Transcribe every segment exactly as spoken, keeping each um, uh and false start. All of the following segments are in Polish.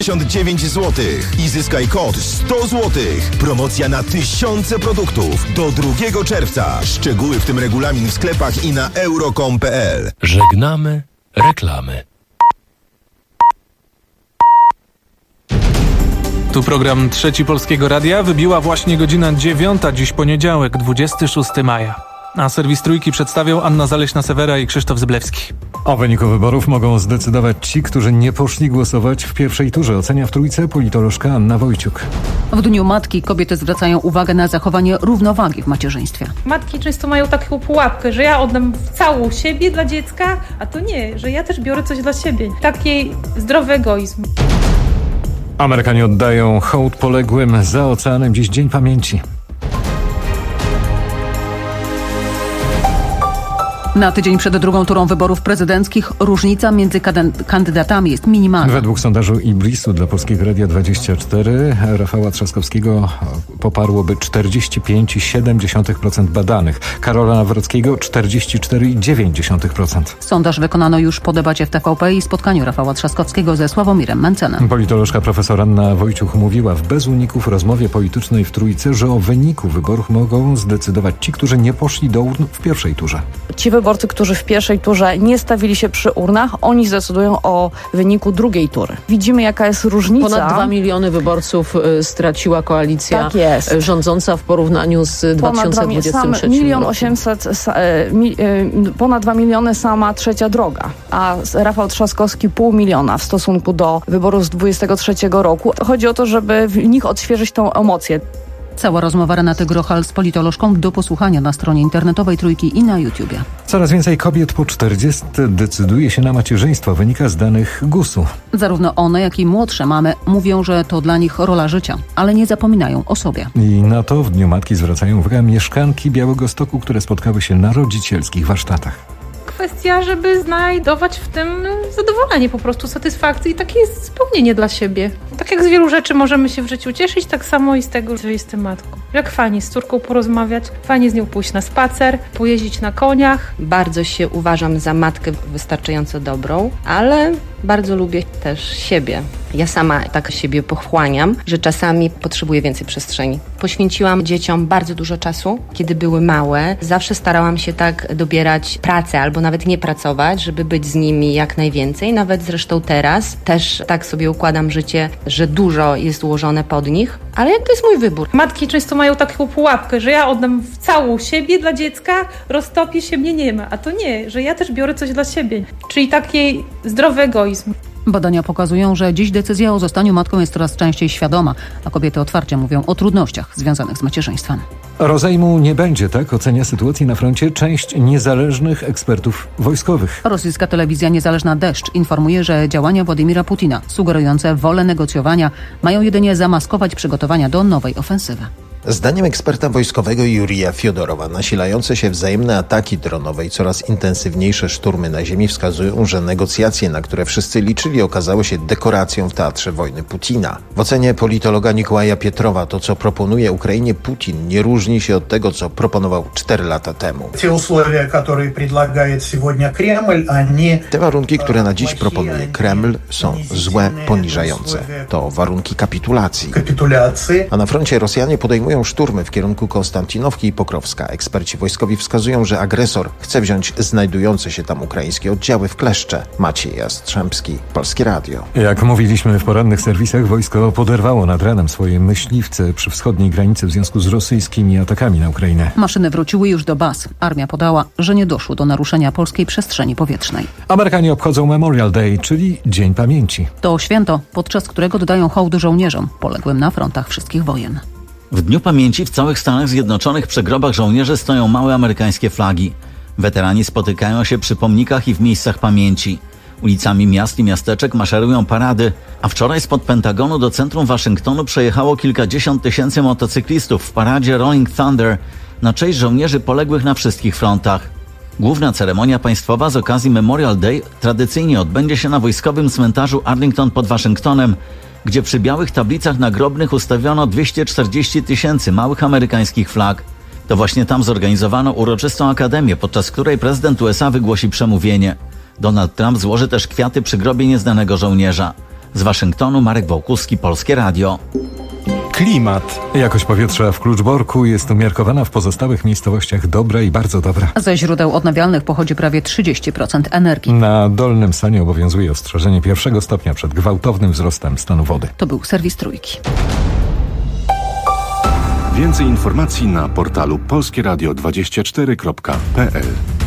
dziewięćdziesiąt dziewięć złotych i zyskaj kod sto złotych. Promocja na tysiące produktów do drugiego czerwca. Szczegóły w tym regulamin w sklepach i na euro kropka com kropka p l. Żegnamy reklamy. Tu program Trzeci Polskiego Radia. Wybiła właśnie godzina dziewiąta, dziś poniedziałek, dwudziestego szóstego maja. A serwis Trójki przedstawią Anna Zaleśna-Sewera i Krzysztof Zblewski. O wyniku wyborów mogą zdecydować ci, którzy nie poszli głosować w pierwszej turze, ocenia w Trójce politolożka Anna Wojciuk. W Dniu Matki kobiety zwracają uwagę na zachowanie równowagi w macierzyństwie. Matki często mają taką pułapkę, że ja oddam całą siebie dla dziecka, a to nie, że ja też biorę coś dla siebie. Taki zdrowy egoizm. Amerykanie oddają hołd poległym za oceanem. Dziś Dzień Pamięci. Na tydzień przed drugą turą wyborów prezydenckich różnica między kandydatami jest minimalna. Według sondażu Ibrisu dla Polskiego Radia dwadzieścia cztery Rafała Trzaskowskiego poparłoby czterdzieści pięć przecinek siedem procent badanych, Karola Nawrockiego czterdzieści cztery przecinek dziewięć procent. Sondaż wykonano już po debacie w T V P i spotkaniu Rafała Trzaskowskiego ze Sławomirem Mencenem. Politolożka profesor Anna Wojciuch mówiła w bez uników rozmowie politycznej w Trójce, że o wyniku wyborów mogą zdecydować ci, którzy nie poszli do urn w pierwszej turze. Ci wyborcy, którzy w pierwszej turze nie stawili się przy urnach, oni zdecydują o wyniku drugiej tury. Widzimy, jaka jest różnica. Ponad dwa miliony wyborców y, straciła koalicja tak jest. rządząca w porównaniu z dwa tysiące dwudziestym trzecim milion rokiem. osiemset, mi, y, ponad dwa miliony sama Trzecia Droga, a Rafał Trzaskowski pół miliona w stosunku do wyborów z dwudziestego trzeciego roku. Chodzi o to, żeby w nich odświeżyć tą emocję. Cała rozmowa Renaty Grochal z politolożką do posłuchania na stronie internetowej Trójki i na YouTubie. Coraz więcej kobiet po czterdziestce decyduje się na macierzyństwo, wynika z danych gusu. Zarówno one, jak i młodsze mamy mówią, że to dla nich rola życia, ale nie zapominają o sobie. I na to w Dniu Matki zwracają uwagę mieszkanki Białegostoku, które spotkały się na rodzicielskich warsztatach. Kwestia, żeby znajdować w tym zadowolenie, po prostu satysfakcję i takie spełnienie dla siebie. Tak jak z wielu rzeczy możemy się w życiu cieszyć, tak samo i z tego, że jestem matką. Jak fajnie z córką porozmawiać, fajnie z nią pójść na spacer, pojeździć na koniach. Bardzo się uważam za matkę wystarczająco dobrą, ale bardzo lubię też siebie. Ja sama tak siebie pochłaniam, że czasami potrzebuję więcej przestrzeni. Poświęciłam dzieciom bardzo dużo czasu, kiedy były małe. Zawsze starałam się tak dobierać pracę albo nawet nie pracować, żeby być z nimi jak najwięcej. Nawet zresztą teraz też tak sobie układam życie, że dużo jest ułożone pod nich, ale to jest mój wybór. Matki często mają taką pułapkę, że ja oddam całą siebie dla dziecka, roztopię się, mnie nie ma. A to nie, że ja też biorę coś dla siebie. Czyli taki zdrowy egoizm. Badania pokazują, że dziś decyzja o zostaniu matką jest coraz częściej świadoma, a kobiety otwarcie mówią o trudnościach związanych z macierzyństwem. Rozejmu nie będzie, tak ocenia sytuację na froncie część niezależnych ekspertów wojskowych. Rosyjska telewizja niezależna Deszcz informuje, że działania Władimira Putina, sugerujące wolę negocjowania, mają jedynie zamaskować przygotowania do nowej ofensywy. Zdaniem eksperta wojskowego Jurija Fiodorowa nasilające się wzajemne ataki dronowe i coraz intensywniejsze szturmy na ziemi wskazują, że negocjacje, na które wszyscy liczyli, okazały się dekoracją w teatrze wojny Putina. W ocenie politologa Nikołaja Pietrowa to, co proponuje Ukrainie Putin, nie różni się od tego, co proponował cztery lata temu. Te warunki, które na dziś proponuje Kreml, są złe, poniżające. To warunki kapitulacji. A na froncie Rosjanie podejmują szturmy w kierunku Konstantinowki i Pokrowska. Eksperci wojskowi wskazują, że agresor chce wziąć znajdujące się tam ukraińskie oddziały w kleszcze. Maciej Jastrzębski, Polskie Radio. Jak mówiliśmy w porannych serwisach, wojsko poderwało nad ranem swoje myśliwce przy wschodniej granicy w związku z rosyjskimi atakami na Ukrainę. Maszyny wróciły już do baz. Armia podała, że nie doszło do naruszenia polskiej przestrzeni powietrznej. Amerykanie obchodzą Memorial Day, czyli Dzień Pamięci. To święto, podczas którego dodają hołd żołnierzom poległym na frontach wszystkich wojen. W Dniu Pamięci w całych Stanach Zjednoczonych przy grobach żołnierzy stoją małe amerykańskie flagi. Weterani spotykają się przy pomnikach i w miejscach pamięci. Ulicami miast i miasteczek maszerują parady, a wczoraj spod Pentagonu do centrum Waszyngtonu przejechało kilkadziesiąt tysięcy motocyklistów w paradzie Rolling Thunder na cześć żołnierzy poległych na wszystkich frontach. Główna ceremonia państwowa z okazji Memorial Day tradycyjnie odbędzie się na wojskowym cmentarzu Arlington pod Waszyngtonem, gdzie przy białych tablicach nagrobnych ustawiono dwieście czterdzieści tysięcy małych amerykańskich flag. To właśnie tam zorganizowano uroczystą akademię, podczas której prezydent U S A wygłosi przemówienie. Donald Trump złoży też kwiaty przy grobie nieznanego żołnierza. Z Waszyngtonu Marek Wołkuski, Polskie Radio. Klimat. Jakość powietrza w Kluczborku jest umiarkowana, w pozostałych miejscowościach dobra i bardzo dobra. Ze źródeł odnawialnych pochodzi prawie trzydzieści procent energii. Na Dolnym Sanie obowiązuje ostrzeżenie pierwszego stopnia przed gwałtownym wzrostem stanu wody. To był serwis Trójki. Więcej informacji na portalu polskieradio dwadzieścia cztery kropka p l.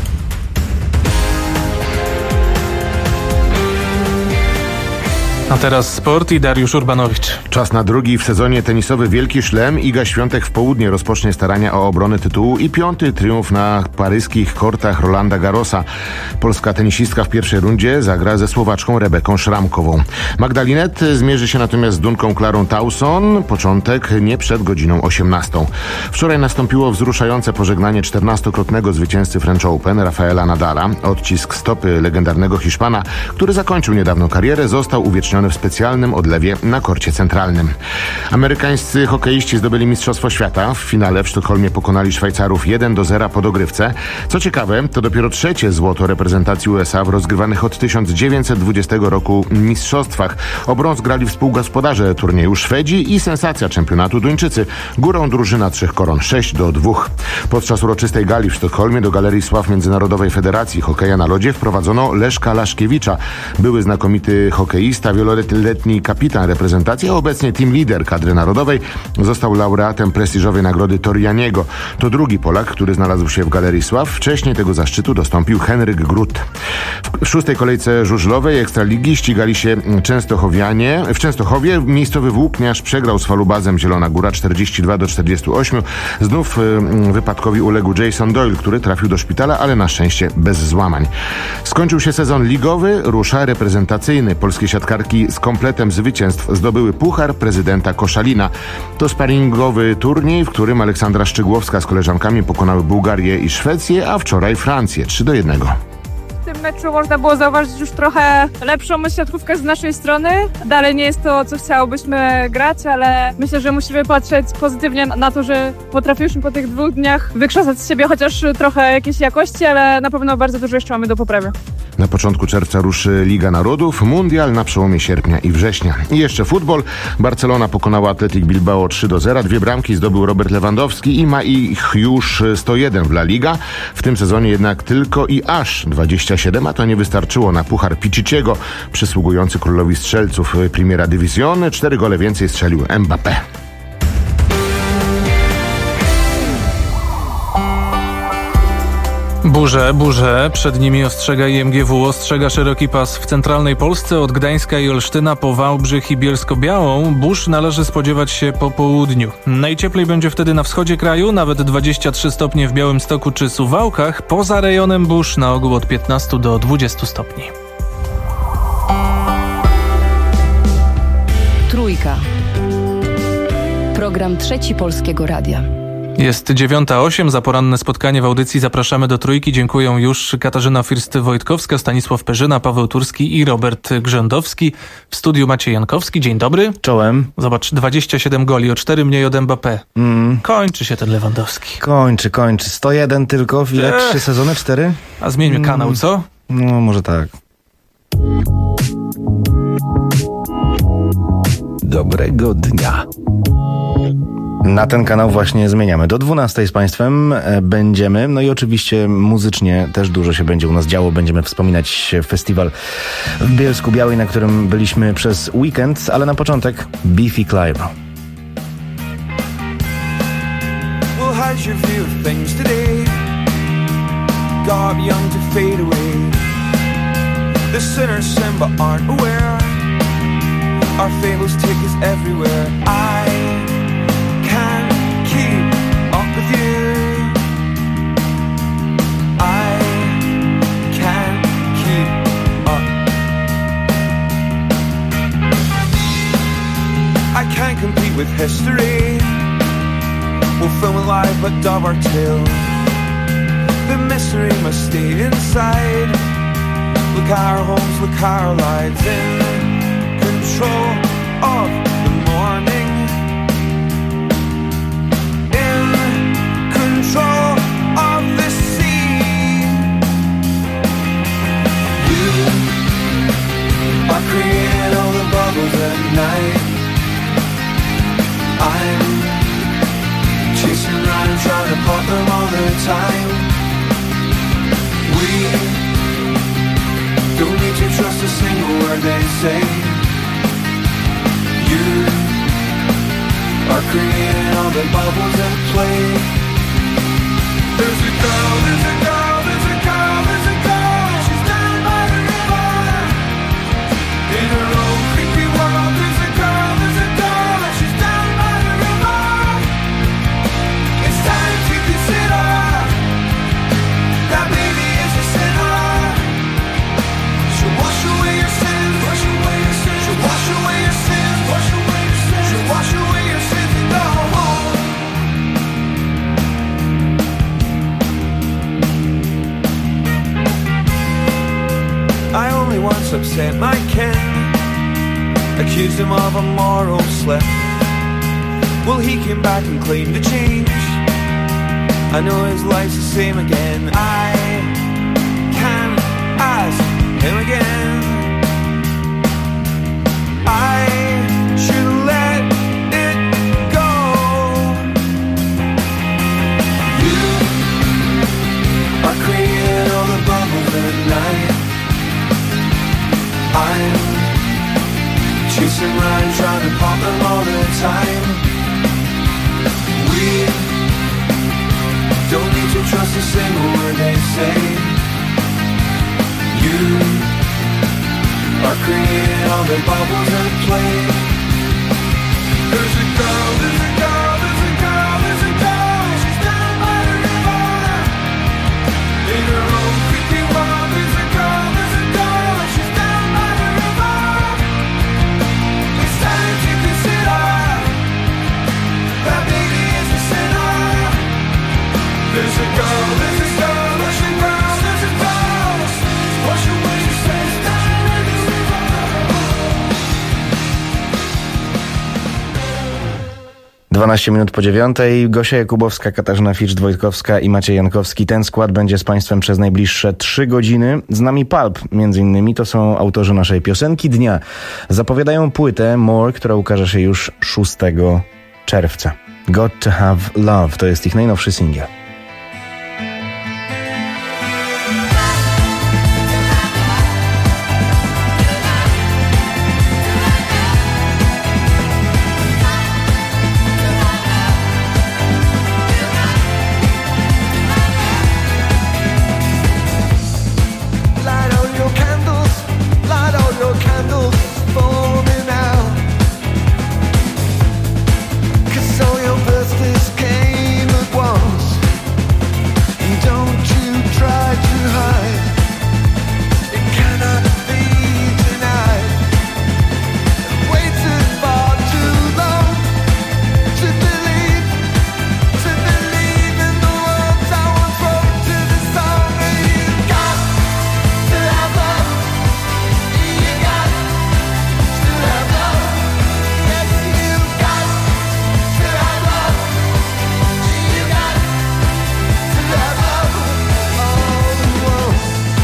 A teraz sport i Dariusz Urbanowicz. Czas na drugi w sezonie tenisowy Wielki Szlem. Iga Świątek w południe rozpocznie starania o obronę tytułu i piąty triumf na paryskich kortach Rolanda Garrosa. Polska tenisistka w pierwszej rundzie zagra ze Słowaczką Rebeką Szramkową. Magdalinet zmierzy się natomiast z Dunką Klarą Tauson. Początek nie przed godziną osiemnastą. Wczoraj nastąpiło wzruszające pożegnanie czternastokrotnego zwycięzcy French Open Rafaela Nadala. Odcisk stopy legendarnego Hiszpana, który zakończył niedawno karierę, został uwieczniony w specjalnym odlewie na korcie centralnym. Amerykańscy hokeiści zdobyli Mistrzostwo Świata. W finale w Sztokholmie pokonali Szwajcarów jeden do zera po dogrywce. Co ciekawe, to dopiero trzecie złoto reprezentacji U S A w rozgrywanych od tysiąc dziewięćset dwudziestego roku mistrzostwach. O brąz grali współgospodarze turnieju Szwedzi i sensacja czempionatu Duńczycy. Górą drużyna trzech koron, sześć do dwóch. Podczas uroczystej gali w Sztokholmie do Galerii Sław Międzynarodowej Federacji Hokeja na Lodzie wprowadzono Leszka Laszkiewicza. Były znakomity hokeista, wieloletni kapitan reprezentacji, a obecnie team lider kadry narodowej, został laureatem prestiżowej nagrody Torianiego. To drugi Polak, który znalazł się w Galerii Sław. Wcześniej tego zaszczytu dostąpił Henryk Grut. W szóstej kolejce żużlowej Ekstraligi ścigali się Częstochowianie. W Częstochowie miejscowy włókniarz przegrał z Falubazem Zielona Góra czterdzieści dwa do czterdziestu ośmiu. Znów wypadkowi uległ Jason Doyle, który trafił do szpitala, ale na szczęście bez złamań. Skończył się sezon ligowy, rusza reprezentacyjny. Polskie siatkarki z kompletem zwycięstw zdobyły Puchar Prezydenta Koszalina. To sparingowy turniej, w którym Aleksandra Szczygłowska z koleżankami pokonały Bułgarię i Szwecję, a wczoraj Francję trzy do jednego. W tym meczu można było zauważyć już trochę lepszą siatkówkę z naszej strony. Dalej nie jest to, co chciałobyśmy grać, ale myślę, że musimy patrzeć pozytywnie na to, że potrafiliśmy po tych dwóch dniach wykrzesać z siebie chociaż trochę jakiejś jakości, ale na pewno bardzo dużo jeszcze mamy do poprawy. Na początku czerwca ruszy Liga Narodów, mundial na przełomie sierpnia i września. I jeszcze futbol. Barcelona pokonała Athletic Bilbao trzy do zera. Dwie bramki zdobył Robert Lewandowski i ma ich już sto jeden w La Liga. W tym sezonie jednak tylko i aż dwadzieścia siedem, a to nie wystarczyło na puchar Pichiciego, przysługujący królowi strzelców Primera División. Cztery gole więcej strzelił Mbappé. Burze, burze, przed nimi ostrzega I M G W, ostrzega szeroki pas w centralnej Polsce od Gdańska i Olsztyna po Wałbrzych i Bielsko-Białą. Burz należy spodziewać się po południu. Najcieplej będzie wtedy na wschodzie kraju, nawet dwadzieścia trzy stopnie w Białymstoku czy Suwałkach. Poza rejonem burz na ogół od piętnastu do dwudziestu stopni. Trójka. Program Trzeci Polskiego Radia. Jest dziewiąta osiem, za poranne spotkanie w audycji zapraszamy do Trójki. Dziękuję już Katarzyna First-Wojtkowska, Stanisław Perzyna, Paweł Turski i Robert Grzędowski. W studiu Maciej Jankowski. Dzień dobry. Czołem. Zobacz, dwadzieścia siedem goli, o cztery mniej od Mbappé. Mm. Kończy się ten Lewandowski. Kończy, kończy. sto jeden tylko, w ile? Trzy sezony? Cztery? A zmieńmy mm. kanał, co? No, może tak. Dobrego dnia. Na ten kanał właśnie zmieniamy. Do dwunastej z Państwem będziemy, no i oczywiście muzycznie też dużo się będzie u nas działo. Będziemy wspominać festiwal w Bielsku Białej, na którym byliśmy przez weekend, ale na początek Beefy Clyro. Well, how's your view of things today? God young to fade away. The sinners sin but aren't aware. Our fables take us everywhere. I can't keep up with you. I can't keep up. I can't compete with history. We'll film it live but dub our tale. The mystery must stay inside. Look at our homes, look at our lives. In control of the morning. Control of the sea. You are creating all the bubbles. creating all the bubbles at play. There's a girl, there's a girl, there's a girl, there's a girl. She's down by the river. In her own creepy world, there's a girl, there's a girl. She's down by the river. It's time to consider that baby is a sinner. She'll wash away your sins, wash away your sins. She'll wash away your sins, wash away your sins. She'll wash away your sins and go home. I only once upset my Ken, accused him of a moral slip. Well, he came back and claimed a change. I know his life's the same again. I can ask him again. I should let it go. You are creating all the bubbles at night. I'm chasing around trying to pop them all the time. We don't need to trust a single word they say. You are creating all the bubbles at play. There's a girl, there's a girl, there's a girl, there's a girl. She's down by the river. In her own creepy world, there's a girl, there's a girl. She's down by the river. It's time to consider that baby is a sinner. There's a girl, there's a girl, there's a girl, there's a girl. Wash away your sins, down by the river. dwanaście minut po dziewiątej. Gosia Jakubowska, Katarzyna Ficz-Wojtkowska i Maciej Jankowski. Ten skład będzie z Państwem przez najbliższe trzy godziny. Z nami Pulp, między innymi. To są autorzy naszej piosenki dnia. Zapowiadają płytę More, która ukaże się już szóstego czerwca. Got to Have Love to jest ich najnowszy singiel. Light all your candles, light all your candles for me now. 'Cause all your birthdays came at once. Don't you try to hide, it cannot be denied. Waited far too long to believe, to believe in the words I once wrote to the song. And you got to have love, you got to have love. Yes, you got to have love, you got to have love. All the world.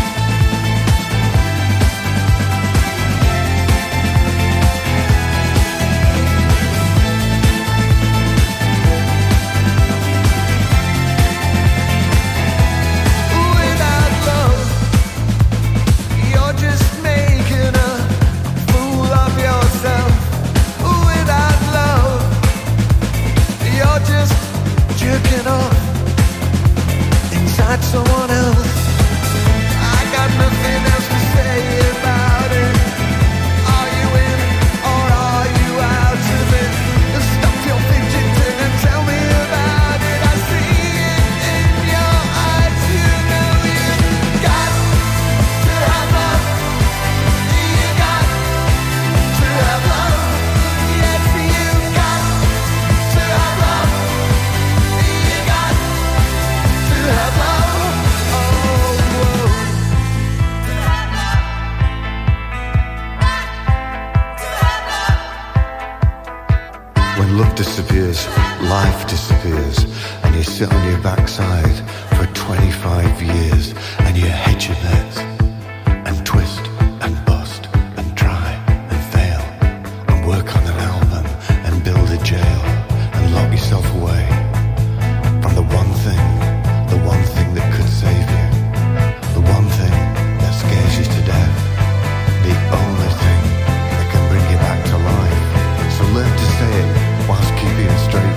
Without love, you're just making a fool of yourself. Without love, you're just jerking off inside someone else. I got nothing else to say about it. Are you in or are you out of it? Stop your fidgeting and tell me about it. I see it in your eyes. You know you got to have love. You got to have love. Yes, you got to have love. You got to have love. Oh, whoa. When love disappears, life disappears, and you sit on your backside for twenty-five years, and you hedge your bets, and twist, and bust, and try, and fail, and work on an album, and build a jail, and lock yourself away from the one thing, the one thing that could save you, the one thing that scares you to death, the only thing that can bring you back to life. So learn to say it whilst keeping it straight.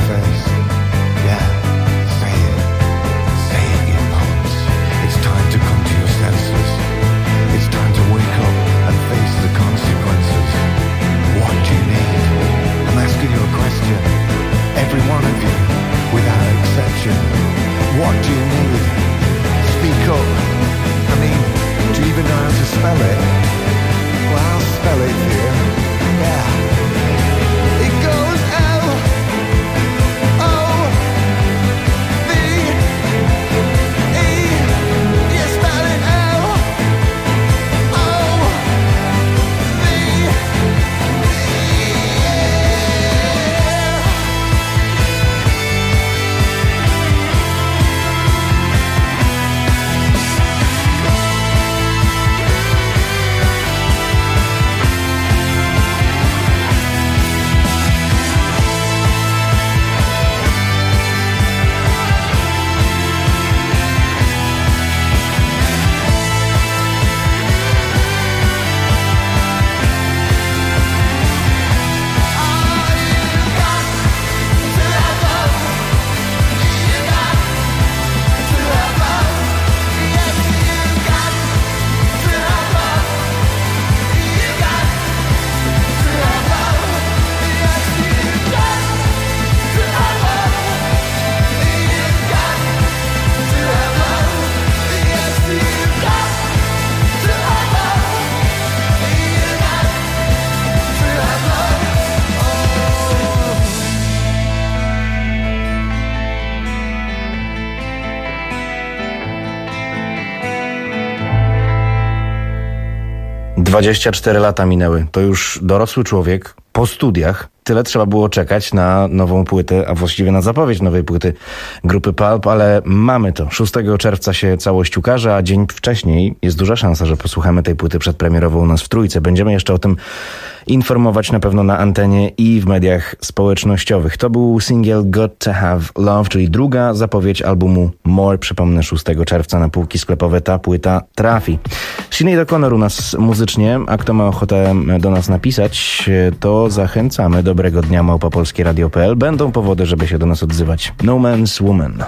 dwadzieścia cztery lata minęły. To już dorosły człowiek po studiach. Tyle trzeba było czekać na nową płytę, a właściwie na zapowiedź nowej płyty grupy Pulp, ale mamy to. szóstego czerwca się całość ukaże, a dzień wcześniej jest duża szansa, że posłuchamy tej płyty przedpremierowo u nas w Trójce. Będziemy jeszcze o tym informować na pewno na antenie i w mediach społecznościowych. To był singiel Got to Have Love, czyli druga zapowiedź albumu More. Przypomnę, szóstego czerwca na półki sklepowe ta płyta trafi. Sinead O'Connor u nas muzycznie, a kto ma ochotę do nas napisać, to zachęcamy. Dobrego dnia, małpa polskie radio kropka p l. Będą powody, żeby się do nas odzywać. No Man's Woman.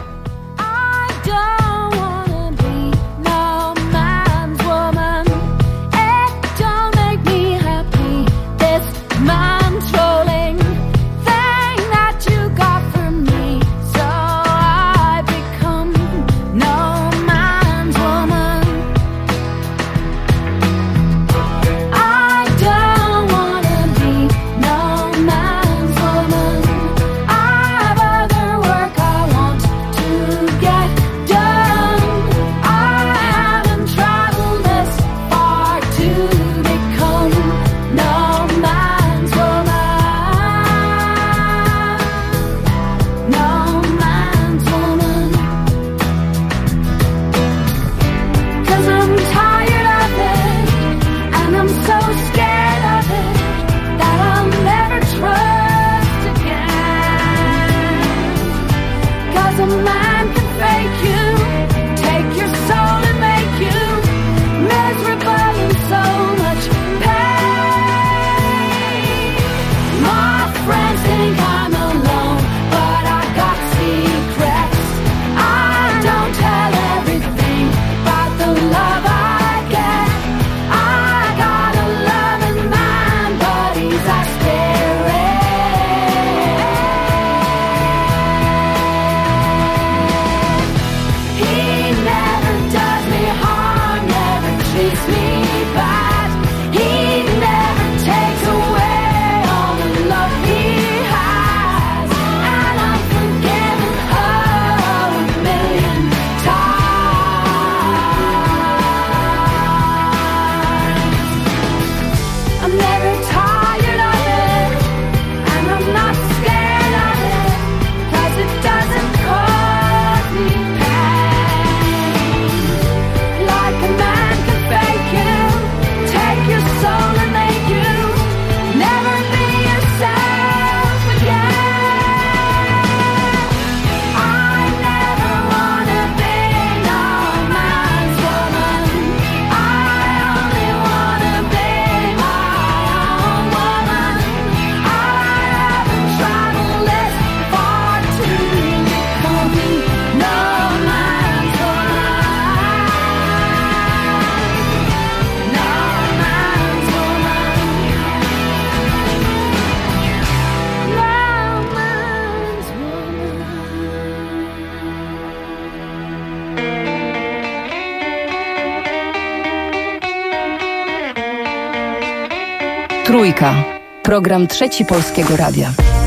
Trójka. Program Trzeci Polskiego Radia.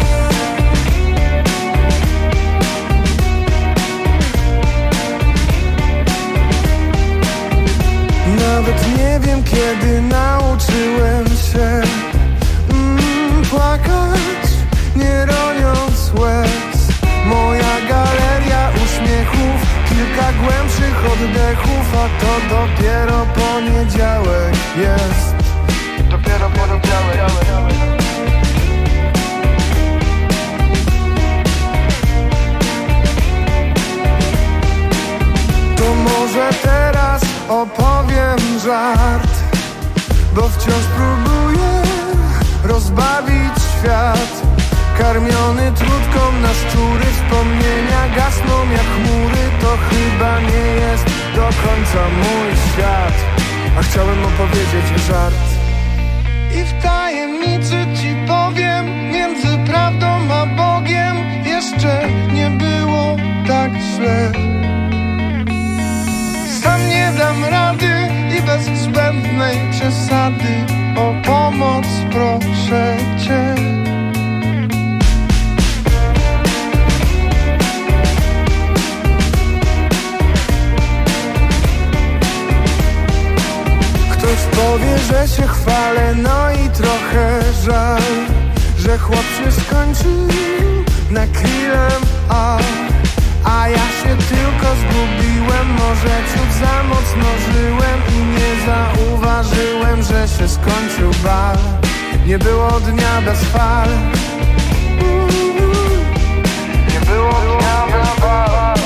Nawet nie wiem, kiedy nauczyłem się mm, płakać, nie roniąc łez. Moja galeria uśmiechów, kilka głębszych oddechów, a to dopiero poniedziałek jest. Dopiero poniedziałek. To może teraz opowiem żart, bo wciąż próbuję rozbawić świat. Karmiony trutką na szczury, wspomnienia gasną jak chmury. To chyba nie jest do końca mój świat, a chciałem opowiedzieć żart. I w tajemnicy ci powiem, między prawdą a Bogiem jeszcze nie było tak źle. Sam nie dam rady i bez zbędnej przesady o pomoc proszę cię. Ktoś powie, że że się chwalę, no i trochę żal, że chłop się skończył na krillem, a, a ja się tylko zgubiłem. Może ciut za mocno żyłem i nie zauważyłem, że się skończył bal. Nie było dnia bez fal. Nie było dnia bez fal.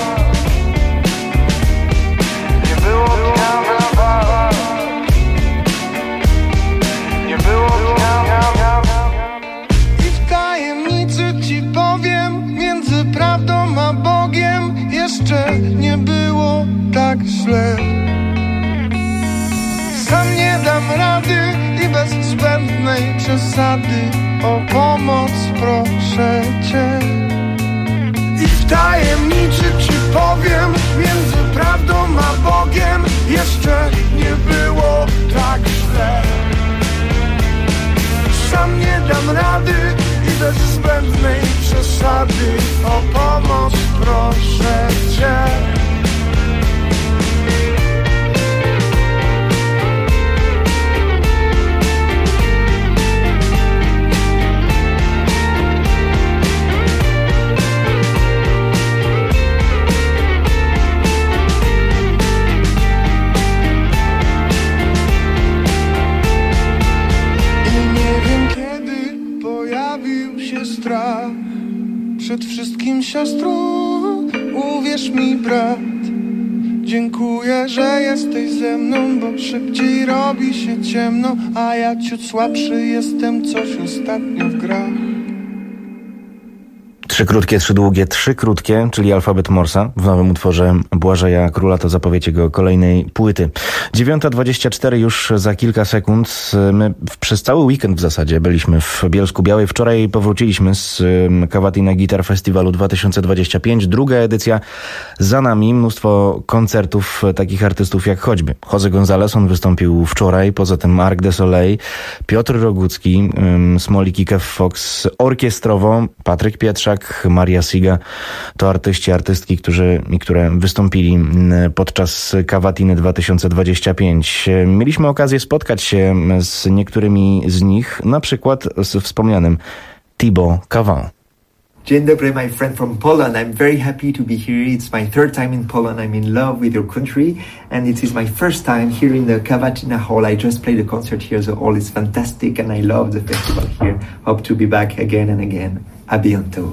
Nie było dnia bez fal. Nie było dnia bez fal. I w tajemnicy ci powiem, między prawdą a Bogiem jeszcze nie było tak źle. Sam nie dam rady i bez zbędnej przesady o pomoc proszę cię. I w tajemnicy ci powiem, między prawdą a Bogiem jeszcze nie było tak źle. Sam nie dam rady i bez zbędnej przesady o pomoc proszę cię. Przed wszystkim siostro, uwierz mi brat, dziękuję, że jesteś ze mną, bo szybciej robi się ciemno, a ja ciut słabszy jestem, coś ostatnio w grach. Trzy krótkie, trzy długie, trzy krótkie, czyli alfabet Morsa w nowym utworze Błażeja Króla, to zapowiedź jego kolejnej płyty. dziewiąta dwadzieścia cztery już za kilka sekund. My przez cały weekend w zasadzie byliśmy w Bielsku Białej. Wczoraj powróciliśmy z Cavatina Guitar Festiwalu dwa tysiące dwadzieścia pięć. Druga edycja za nami. Mnóstwo koncertów takich artystów jak choćby Jose González, on wystąpił wczoraj. Poza tym Arc de Soleil, Piotr Rogucki, Smolik i Kev Fox. Orkiestrowo Patryk Pietrzak, Maria Siga, to artyści, artystki, którzy, które wystąpili podczas Cavatiny dwa tysiące dwadzieścia pięć. Mieliśmy okazję spotkać się z niektórymi z nich, na przykład z wspomnianym Thibaut Cavant. Dzień dobry, my friend from Poland. I'm very happy to be here. It's my third time in Poland. I'm in love with your country, and it is my first time here in the Cavatina Hall. I just played a concert here, so all is fantastic, and I love the festival here. Hope to be back again and again. À bientôt.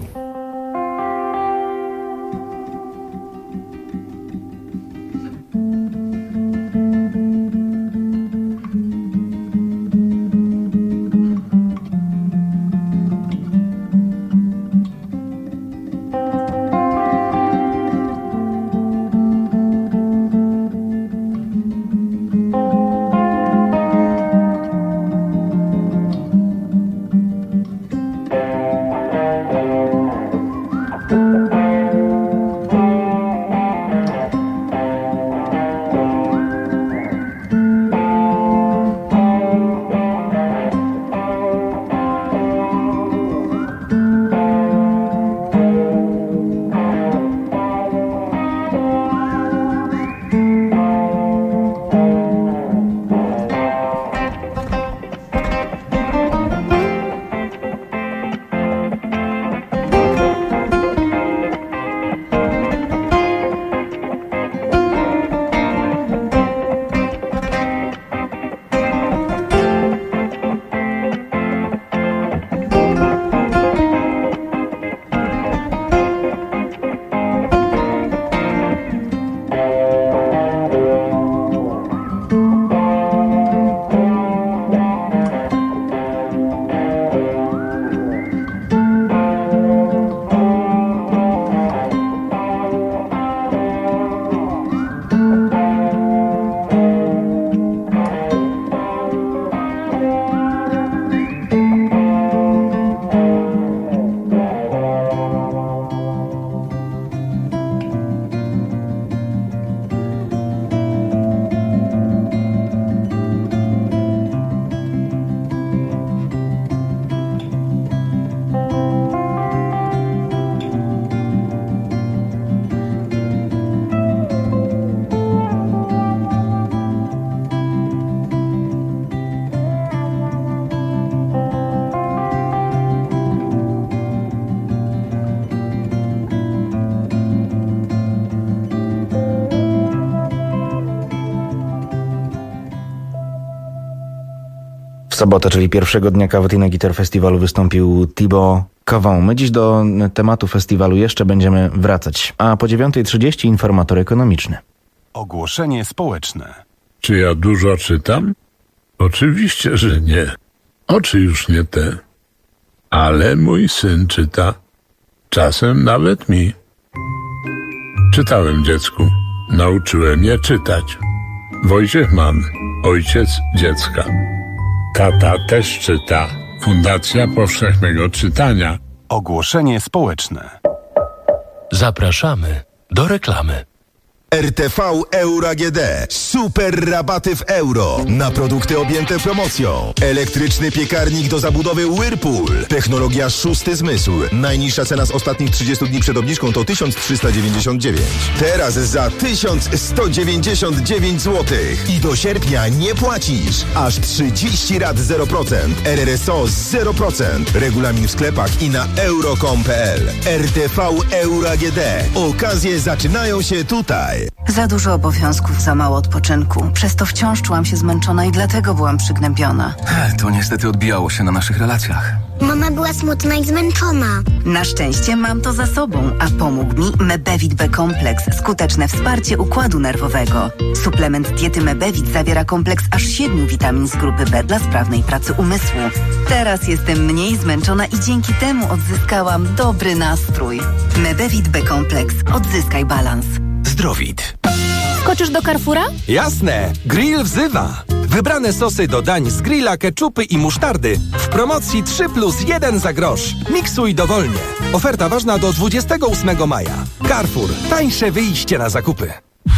sobotę, czyli pierwszego dnia Cavatina Guitar Festiwalu, wystąpił Thibaut Cavon. My dziś do tematu festiwalu jeszcze będziemy wracać, a po dziewiątej trzydzieści informator ekonomiczny. Ogłoszenie społeczne. Czy ja dużo czytam? Oczywiście, że nie. Oczy już nie te. Ale mój syn czyta. Czasem nawet mi. Czytałem dziecku. Nauczyłem je czytać. Wojciech Mann, ojciec dziecka. Tata też czyta. Fundacja Powszechnego Czytania. Ogłoszenie społeczne. Zapraszamy do reklamy. R T V Euro A G D. Super rabaty w euro na produkty objęte promocją. Elektryczny piekarnik do zabudowy Whirlpool. Technologia szósty zmysł. Najniższa cena z ostatnich trzydziestu dni przed obniżką to tysiąc trzysta dziewięćdziesiąt dziewięć. Teraz za tysiąc sto dziewięćdziesiąt dziewięć złotych. I do sierpnia nie płacisz. Aż trzydzieści rat zero procent. R R S O zero procent. Regulamin w sklepach i na euro kropka com kropka p l. R T V Euro A G D. Okazje zaczynają się tutaj. Za dużo obowiązków, za mało odpoczynku. Przez to wciąż czułam się zmęczona i dlatego byłam przygnębiona. To niestety odbijało się na naszych relacjach. Mama była smutna i zmęczona. Na szczęście mam to za sobą, a pomógł mi Mebevit B Kompleks. Skuteczne wsparcie układu nerwowego. Suplement diety Mebevit zawiera kompleks aż siedmiu witamin z grupy B dla sprawnej pracy umysłu. Teraz jestem mniej zmęczona i dzięki temu odzyskałam dobry nastrój. Mebevit B Kompleks. Odzyskaj balans. Zdrowit. Skoczysz do Carrefoura? Jasne! Grill wzywa! Wybrane sosy do dań z grilla, keczupy i musztardy w promocji trzy plus jeden za grosz. Miksuj dowolnie. Oferta ważna do dwudziestego ósmego maja. Carrefour. Tańsze wyjście na zakupy.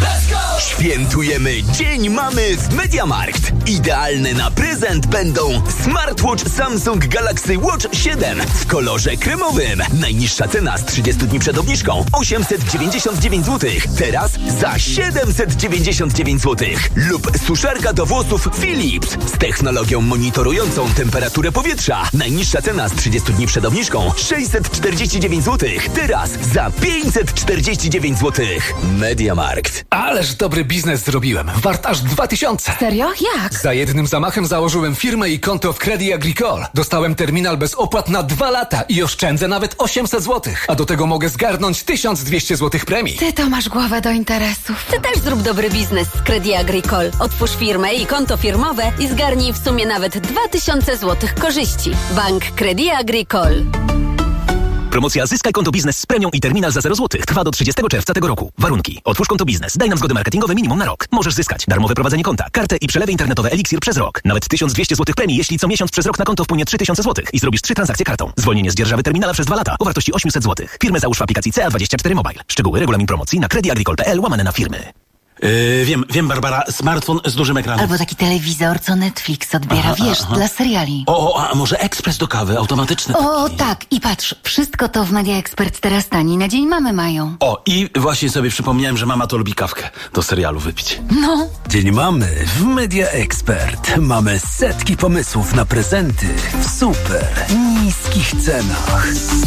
Świętujemy Dzień Mamy w MediaMarkt. Idealne na prezent będą smartwatch Samsung Galaxy Watch siedem w kolorze kremowym. Najniższa cena z trzydziestu dni przed obniżką osiemset dziewięćdziesiąt dziewięć złotych. Teraz za siedemset dziewięćdziesiąt dziewięć złotych. Lub suszarka do włosów Philips z technologią monitorującą temperaturę powietrza. Najniższa cena z trzydziestu dni przed obniżką sześćset czterdzieści dziewięć złotych. Teraz za pięćset czterdzieści dziewięć złotych. MediaMarkt. Ależ dobry biznes zrobiłem. Wart aż dwa tysiące. Serio? Jak? Za jednym zamachem założyłem firmę i konto w Credit Agricole. Dostałem terminal bez opłat na dwa lata i oszczędzę nawet osiemset złotych. A do tego mogę zgarnąć tysiąc dwieście złotych premii. Ty to masz głowę do interesów. Ty też zrób dobry biznes z Credit Agricole. Otwórz firmę i konto firmowe i zgarnij w sumie nawet dwa tysiące złotych korzyści. Bank Credit Agricole. Promocja Zyskaj konto biznes z premią i terminal za zero złotych trwa do trzydziestego czerwca tego roku. Warunki. Otwórz konto biznes. Daj nam zgody marketingowe minimum na rok. Możesz zyskać darmowe prowadzenie konta, kartę i przelewy internetowe Elixir przez rok. Nawet tysiąc dwieście złotych premii, jeśli co miesiąc przez rok na konto wpłynie trzy tysiące złotych i zrobisz trzy transakcje kartą. Zwolnienie z dzierżawy terminala przez dwa lata o wartości osiemset złotych. Firmę załóż w aplikacji C A dwadzieścia cztery Mobile. Szczegóły regulamin promocji na creditagricole kropka p l łamane na firmy. Yy, wiem, wiem, Barbara, smartfon z dużym ekranem. Albo taki telewizor, co Netflix odbiera, aha, wiesz, aha. Dla seriali. O, o, a może ekspres do kawy, automatyczny? O, taki. tak, i patrz, wszystko to w Media Expert teraz taniej na Dzień Mamy mają. O, i właśnie sobie przypomniałem, że mama to lubi kawkę do serialu wypić. No. Dzień Mamy w Media Expert. Mamy setki pomysłów na prezenty w super niskich cenach.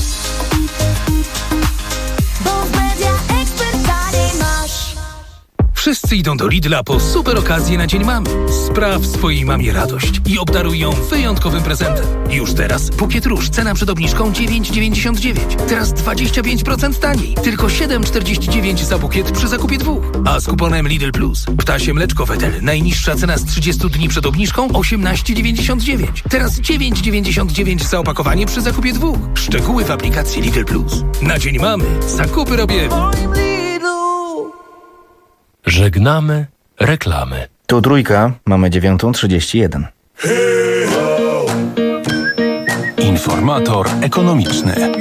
Wszyscy idą do Lidla po super okazję na Dzień Mamy. Spraw swojej mamie radość i obdaruj ją wyjątkowym prezentem. Już teraz bukiet róż, cena przed obniżką dziewięć dziewięćdziesiąt dziewięć. Teraz dwadzieścia pięć procent taniej. Tylko siedem czterdzieści dziewięć za bukiet przy zakupie dwóch. A z kuponem Lidl Plus ptasie mleczko Wedel. Najniższa cena z trzydziestu dni przed obniżką osiemnaście dziewięćdziesiąt dziewięć. Teraz dziewięć dziewięćdziesiąt dziewięć za opakowanie przy zakupie dwóch. Szczegóły w aplikacji Lidl Plus. Na Dzień Mamy zakupy robię. Żegnamy reklamy. Tu Trójka, mamy dziewiątą trzydzieści jeden. Informator ekonomiczny.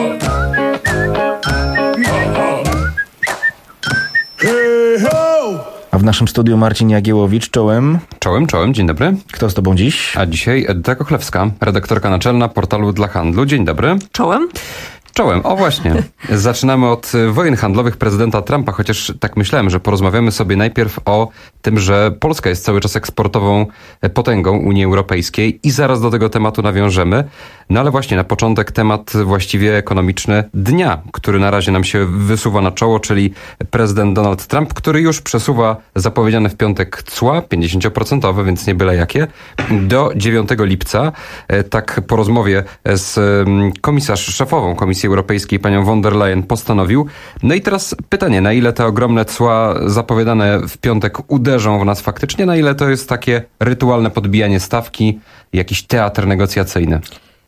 A w naszym studiu Marcin Jagiełowicz, czołem. Czołem, czołem, dzień dobry. Kto z tobą dziś? A dzisiaj Edyta Kochlewska, redaktorka naczelna portalu dla handlu. Dzień dobry. Czołem. Czołem. O właśnie. Zaczynamy od wojen handlowych prezydenta Trumpa, chociaż tak myślałem, że porozmawiamy sobie najpierw o tym, że Polska jest cały czas eksportową potęgą Unii Europejskiej i zaraz do tego tematu nawiążemy. No ale właśnie na początek temat właściwie ekonomiczny dnia, który na razie nam się wysuwa na czoło, czyli prezydent Donald Trump, który już przesuwa zapowiedziane w piątek cła, pięćdziesiąt procent, więc nie byle jakie, do dziewiątego lipca. Tak po rozmowie z komisarz szefową Komisji Europejskiej, panią von der Leyen, postanowił. No i teraz pytanie, na ile te ogromne cła zapowiadane w piątek uderzą w nas faktycznie, na ile to jest takie rytualne podbijanie stawki, jakiś teatr negocjacyjny?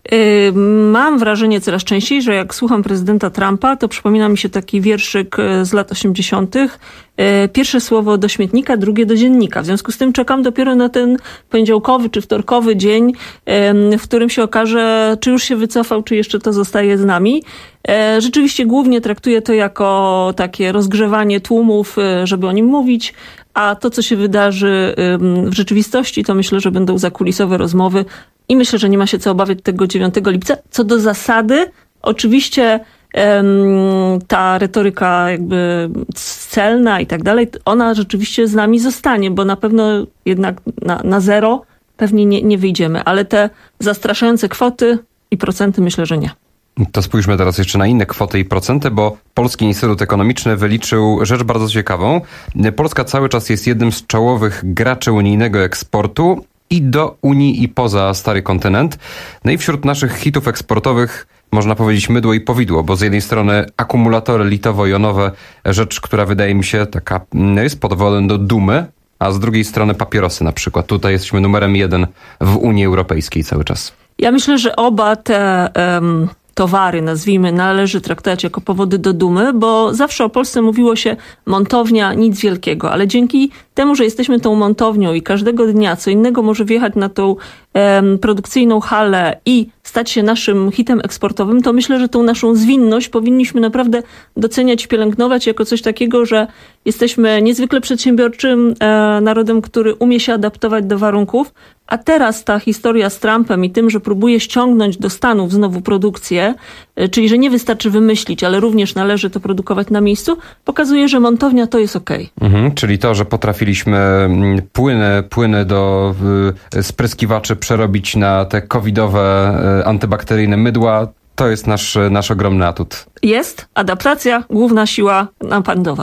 Mam wrażenie coraz częściej, że jak słucham prezydenta Trumpa, to przypomina mi się taki wierszyk z lat osiemdziesiątych. Pierwsze słowo do śmietnika, drugie do dziennika. W związku z tym czekam dopiero na ten poniedziałkowy czy wtorkowy dzień, w którym się okaże, czy już się wycofał, czy jeszcze to zostaje z nami. Rzeczywiście głównie traktuję to jako takie rozgrzewanie tłumów, żeby o nim mówić, a to, co się wydarzy w rzeczywistości, to myślę, że będą zakulisowe rozmowy i myślę, że nie ma się co obawiać tego dziewiątego lipca. Co do zasady, oczywiście ta retoryka jakby celna i tak dalej, ona rzeczywiście z nami zostanie, bo na pewno jednak na, na zero pewnie nie, nie wyjdziemy, ale te zastraszające kwoty i procenty myślę, że nie. To spójrzmy teraz jeszcze na inne kwoty i procenty, bo Polski Instytut Ekonomiczny wyliczył rzecz bardzo ciekawą. Polska cały czas jest jednym z czołowych graczy unijnego eksportu i do Unii i poza stary kontynent. No i wśród naszych hitów eksportowych można powiedzieć mydło i powidło, bo z jednej strony akumulatory litowo-jonowe, rzecz, która wydaje mi się taka jest powodem do dumy, a z drugiej strony papierosy na przykład. Tutaj jesteśmy numerem jeden w Unii Europejskiej cały czas. Ja myślę, że oba te um, towary, nazwijmy, należy traktować jako powody do dumy, bo zawsze o Polsce mówiło się montownia, nic wielkiego, ale dzięki temu, że jesteśmy tą montownią i każdego dnia co innego może wjechać na tą um, produkcyjną halę i stać się naszym hitem eksportowym, to myślę, że tą naszą zwinność powinniśmy naprawdę doceniać i pielęgnować jako coś takiego, że jesteśmy niezwykle przedsiębiorczym e, narodem, który umie się adaptować do warunków, a teraz ta historia z Trumpem i tym, że próbuje ściągnąć do Stanów znowu produkcję, e, czyli że nie wystarczy wymyślić, ale również należy to produkować na miejscu, pokazuje, że montownia to jest okej. Mhm, czyli to, że potrafiliśmy płyny, płyny do y, spryskiwaczy przerobić na te covidowe y, antybakteryjne mydła, to jest nasz, nasz ogromny atut. Jest adaptacja, główna siła napędowa.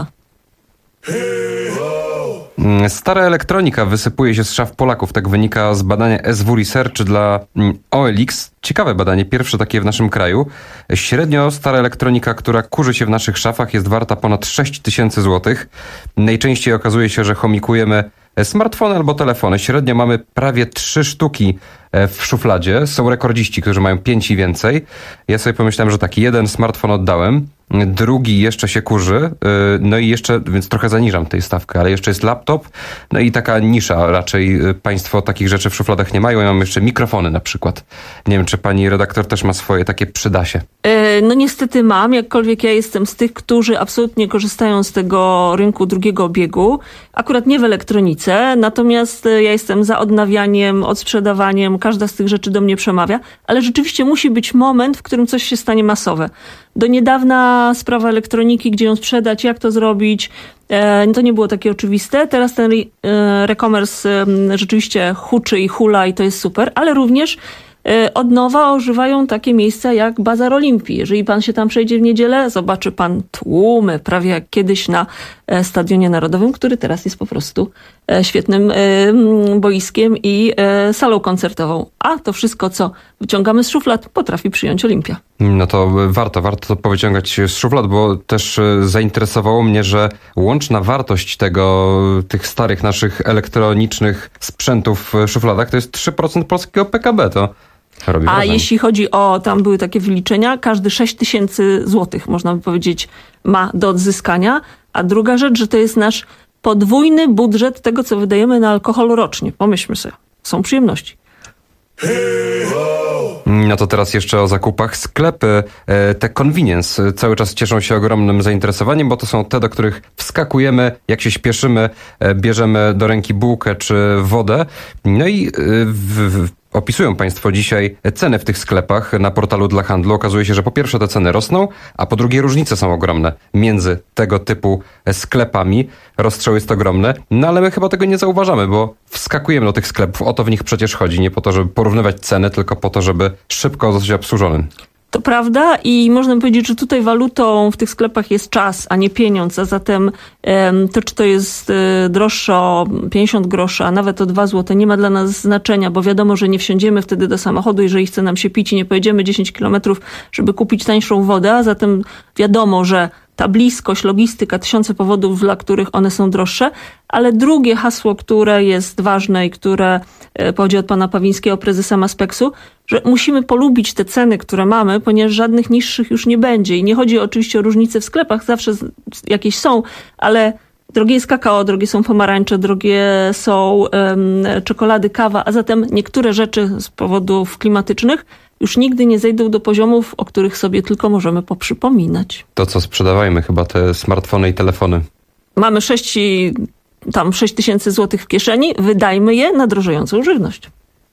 Stara elektronika wysypuje się z szaf Polaków. Tak wynika z badania S W Research dla O L X. Ciekawe badanie, pierwsze takie w naszym kraju. Średnio stara elektronika, która kurzy się w naszych szafach, jest warta ponad sześć tysięcy złotych. Najczęściej okazuje się, że chomikujemy smartfony albo telefony. Średnio mamy prawie trzy sztuki w szufladzie. Są rekordziści, którzy mają pięć i więcej. Ja sobie pomyślałem, że taki jeden smartfon oddałem, drugi jeszcze się kurzy, no i jeszcze, więc trochę zaniżam tej stawkę, ale jeszcze jest laptop, no i taka nisza. Raczej państwo takich rzeczy w szufladach nie mają. Ja mam jeszcze mikrofony na przykład. Nie wiem, czy pani redaktor też ma swoje takie przydasie. No niestety mam, jakkolwiek ja jestem z tych, którzy absolutnie korzystają z tego rynku drugiego obiegu. Akurat nie w elektronice, natomiast ja jestem za odnawianiem, odsprzedawaniem, każda z tych rzeczy do mnie przemawia, ale rzeczywiście musi być moment, w którym coś się stanie masowe. Do niedawna sprawa elektroniki, gdzie ją sprzedać, jak to zrobić, to nie było takie oczywiste. Teraz ten e-commerce rzeczywiście huczy i hula i to jest super, ale również od nowa ożywają takie miejsca jak Bazar Olimpii. Jeżeli pan się tam przejdzie w niedzielę, zobaczy pan tłumy, prawie jak kiedyś na Stadionie Narodowym, który teraz jest po prostu świetnym boiskiem i salą koncertową. A to wszystko, co wyciągamy z szuflad, potrafi przyjąć Olimpia. No to warto, warto to powyciągać z szuflad, bo też zainteresowało mnie, że łączna wartość tego, tych starych naszych elektronicznych sprzętów w szufladach to jest trzy procent polskiego P K B. To robi A wrażenie. jeśli chodzi o, tam były takie wyliczenia, każdy sześć tysięcy złotych, można by powiedzieć, ma do odzyskania. A druga rzecz, że to jest nasz podwójny budżet tego, co wydajemy na alkohol rocznie. Pomyślmy sobie, są przyjemności. No to teraz jeszcze o zakupach. Sklepy, te convenience cały czas cieszą się ogromnym zainteresowaniem, bo to są te, do których wskakujemy, jak się śpieszymy, bierzemy do ręki bułkę czy wodę. No i w, w, Opisują Państwo dzisiaj ceny w tych sklepach na portalu dla handlu. Okazuje się, że po pierwsze te ceny rosną, a po drugie różnice są ogromne między tego typu sklepami. Rozstrzał jest ogromny, no ale my chyba tego nie zauważamy, bo wskakujemy do tych sklepów. O to w nich przecież chodzi. Nie po to, żeby porównywać ceny, tylko po to, żeby szybko zostać obsłużonym. To prawda i można powiedzieć, że tutaj walutą w tych sklepach jest czas, a nie pieniądz, a zatem to, czy to jest droższe o pięćdziesiąt groszy, a nawet o dwa złote, nie ma dla nas znaczenia, bo wiadomo, że nie wsiądziemy wtedy do samochodu, jeżeli chce nam się pić i nie pojedziemy dziesięć kilometrów, żeby kupić tańszą wodę, a zatem wiadomo, że ta bliskość, logistyka, tysiące powodów, dla których one są droższe, ale drugie hasło, które jest ważne i które pochodzi od pana Pawlińskiego, prezesa Maspeksu, że musimy polubić te ceny, które mamy, ponieważ żadnych niższych już nie będzie. I nie chodzi oczywiście o różnice w sklepach, zawsze jakieś są, ale drogie jest kakao, drogie są pomarańcze, drogie są um, czekolady, kawa, a zatem niektóre rzeczy z powodów klimatycznych już nigdy nie zejdą do poziomów, o których sobie tylko możemy poprzypominać. To co sprzedawajmy chyba te smartfony i telefony. Mamy sześć, tam sześć tysięcy złotych w kieszeni, wydajmy je na drożejącą żywność.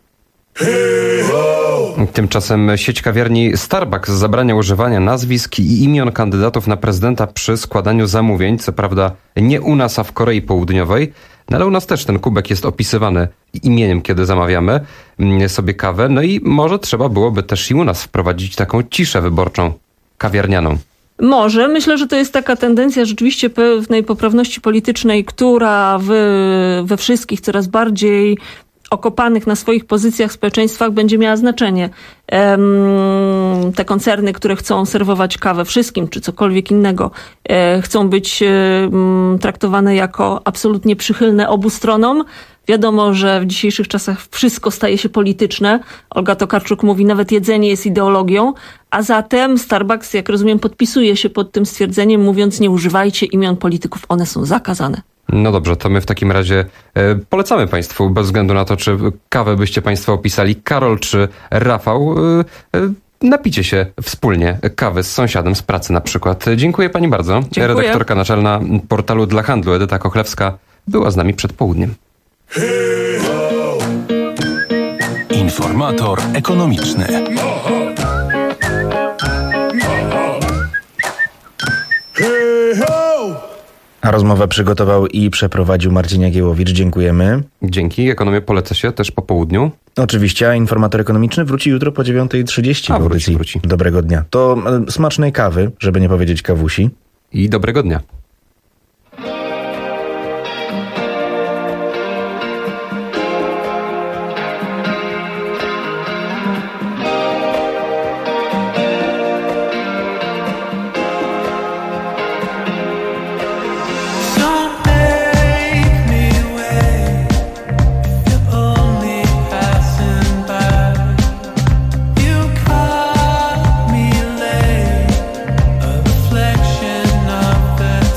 Tymczasem sieć kawiarni Starbucks zabrania używania nazwisk i imion kandydatów na prezydenta przy składaniu zamówień. Co prawda nie u nas, a w Korei Południowej. No ale u nas też ten kubek jest opisywany imieniem, kiedy zamawiamy sobie kawę. No i może trzeba byłoby też i u nas wprowadzić taką ciszę wyborczą kawiarnianą. Może. Myślę, że to jest taka tendencja rzeczywiście pewnej poprawności politycznej, która w, we wszystkich coraz bardziej okopanych na swoich pozycjach w społeczeństwach będzie miała znaczenie. Um, te koncerny, które chcą serwować kawę wszystkim, czy cokolwiek innego, e, chcą być e, traktowane jako absolutnie przychylne obu stronom. Wiadomo, że w dzisiejszych czasach wszystko staje się polityczne. Olga Tokarczuk mówi, nawet jedzenie jest ideologią, a zatem Starbucks, jak rozumiem, podpisuje się pod tym stwierdzeniem, mówiąc, nie używajcie imion polityków, one są zakazane. No dobrze, to my w takim razie e, polecamy Państwu, bez względu na to, czy kawę byście Państwo opisali, Karol czy Rafał, e, e, napicie się wspólnie kawy z sąsiadem z pracy na przykład. Dziękuję Pani bardzo. Dziękuję. Redaktorka naczelna portalu dla handlu Edyta Kochlewska była z nami przed południem. Informator ekonomiczny. A rozmowę przygotował i przeprowadził Marcin Jagiełowicz. Dziękujemy. Dzięki. Ekonomię poleca się też po południu. Oczywiście, a informator ekonomiczny wróci jutro po dziewiątej trzydzieści w audycji. Wróci, wróci. Dobrego dnia. To e, smacznej kawy, żeby nie powiedzieć kawusi. I dobrego dnia. Reflection of the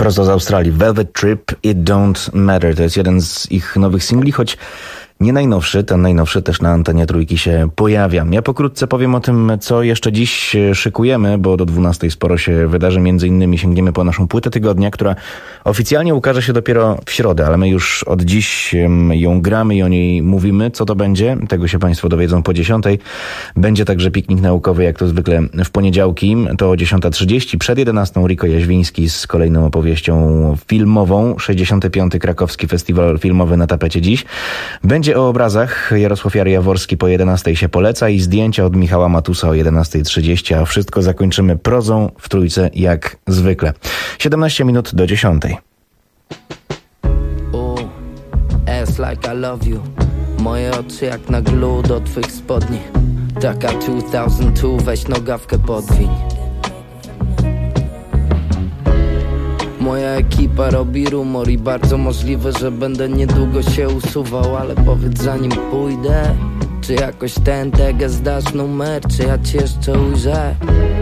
Prosto z Australii. Velvet Trip, It Don't Matter. To jest jeden z ich nowych singli, choć nie najnowszy, ten najnowszy też na antenie Trójki się pojawia. Ja pokrótce powiem o tym, co jeszcze dziś szykujemy, bo do dwunastej sporo się wydarzy. Między innymi sięgniemy po naszą płytę tygodnia, która oficjalnie ukaże się dopiero w środę, ale my już od dziś ją gramy i o niej mówimy. Co to będzie? Tego się Państwo dowiedzą po dziesiątej. Będzie także piknik naukowy, jak to zwykle w poniedziałki. To o dziesiąta trzydzieści. Przed jedenastą Riko Jaźwiński z kolejną opowieścią filmową. sześćdziesiąty piąty Krakowski Festiwal Filmowy na tapecie dziś. Będzie o obrazach. Jarosław Jary-Jaworski po jedenastej się poleca i zdjęcia od Michała Matusa o jedenasta trzydzieści, a wszystko zakończymy prozą w Trójce jak zwykle. siedemnaście minut do dziesiątej. Oh, ass like I love you. Moje oczy jak na glow do twych spodni. Taka dwa tysiące dwa, weź nogawkę podwiń. Moja ekipa robi rumor i bardzo możliwe, że będę niedługo się usuwał. Ale powiedz, zanim pójdę, czy jakoś ten tegę zdasz numer, czy ja ci jeszcze ujrzę?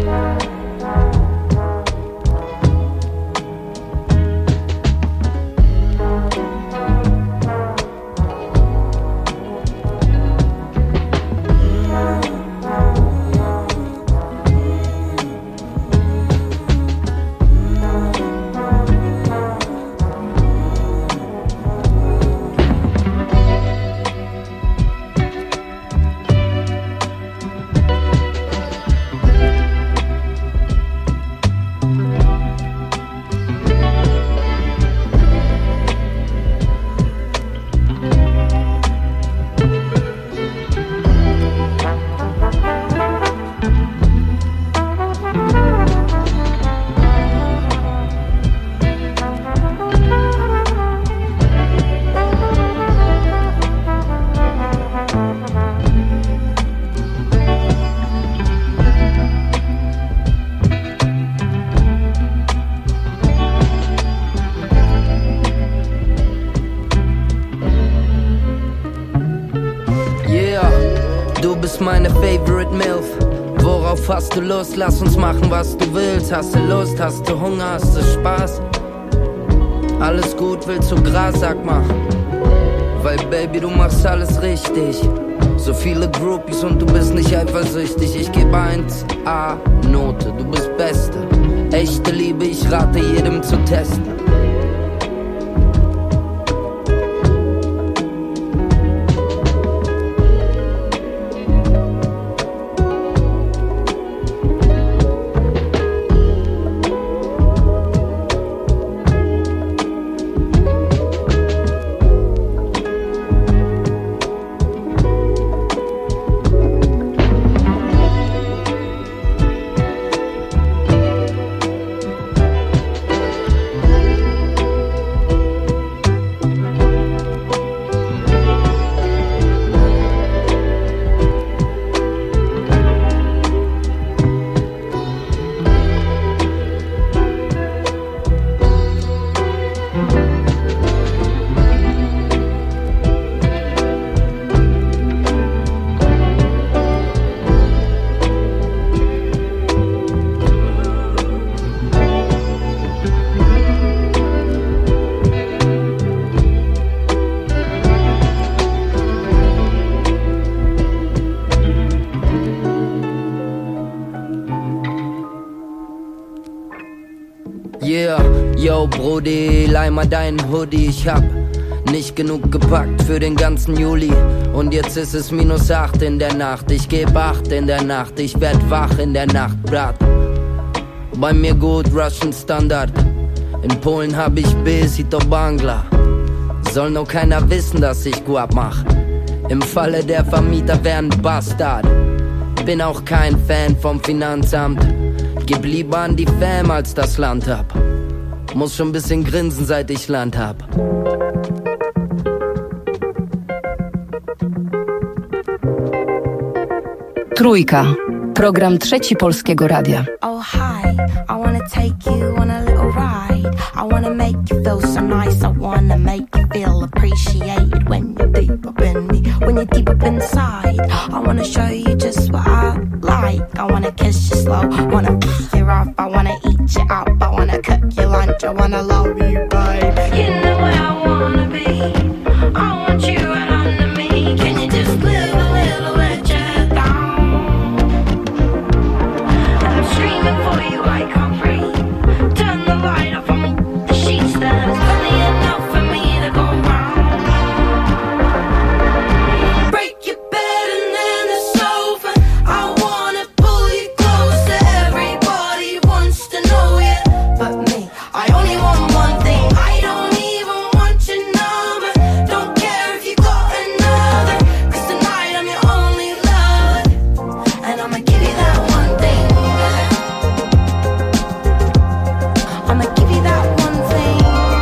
Meine favorite MILF. Worauf hast du Lust? Lass uns machen, was du willst. Hast du Lust? Hast du Hunger? Hast du Spaß? Alles gut, willst du Gras? Sag mal. Weil Baby, du machst alles richtig. So viele Groupies und du bist nicht eifersüchtig. Ich geb eins A Note, du bist Beste. Echte Liebe, ich rate jedem zu testen. Yo, Brody, leih mal deinen Hoodie. Ich hab nicht genug gepackt für den ganzen Juli. Und jetzt ist es minus acht in der Nacht. Ich geb acht in der Nacht. Ich werd wach in der Nacht, Brat. Bei mir gut, Russian Standard. In Polen hab ich Besito Bangla. Soll nur keiner wissen, dass ich Guap mach. Im Falle der Vermieter wär ein Bastard. Bin auch kein Fan vom Finanzamt. Gib lieber an die Fam, als das Land hab. Muss schon ein bisschen grinsen, seit ich Land hab. Trójka. Program Trzeci Polskiego Radia. Oh hi, I wanna take you on a little ride. I wanna make you feel so nice. I wanna make you feel appreciated when you're deep up in me, when you're deep up inside. I wanna show you just what I like. like. I wanna kiss you slow, wanna pick you up, I wanna eat you up, I wanna cook your lunch, I wanna love you, babe. You know where I wanna be, I want you right under me. Can you just live a little, let your head down? And I'm screaming for you, I can't breathe. Turn the light off, I'm the sheets, there's plenty enough for me to go round. Break your bed and then the sofa, I wanna pull you closer. Everybody wants to know you, but me, I only want one thing. I don't even want your number, don't care if you got another, cause tonight I'm your only lover, and I'ma give you that one thing. I'ma give you that one thing.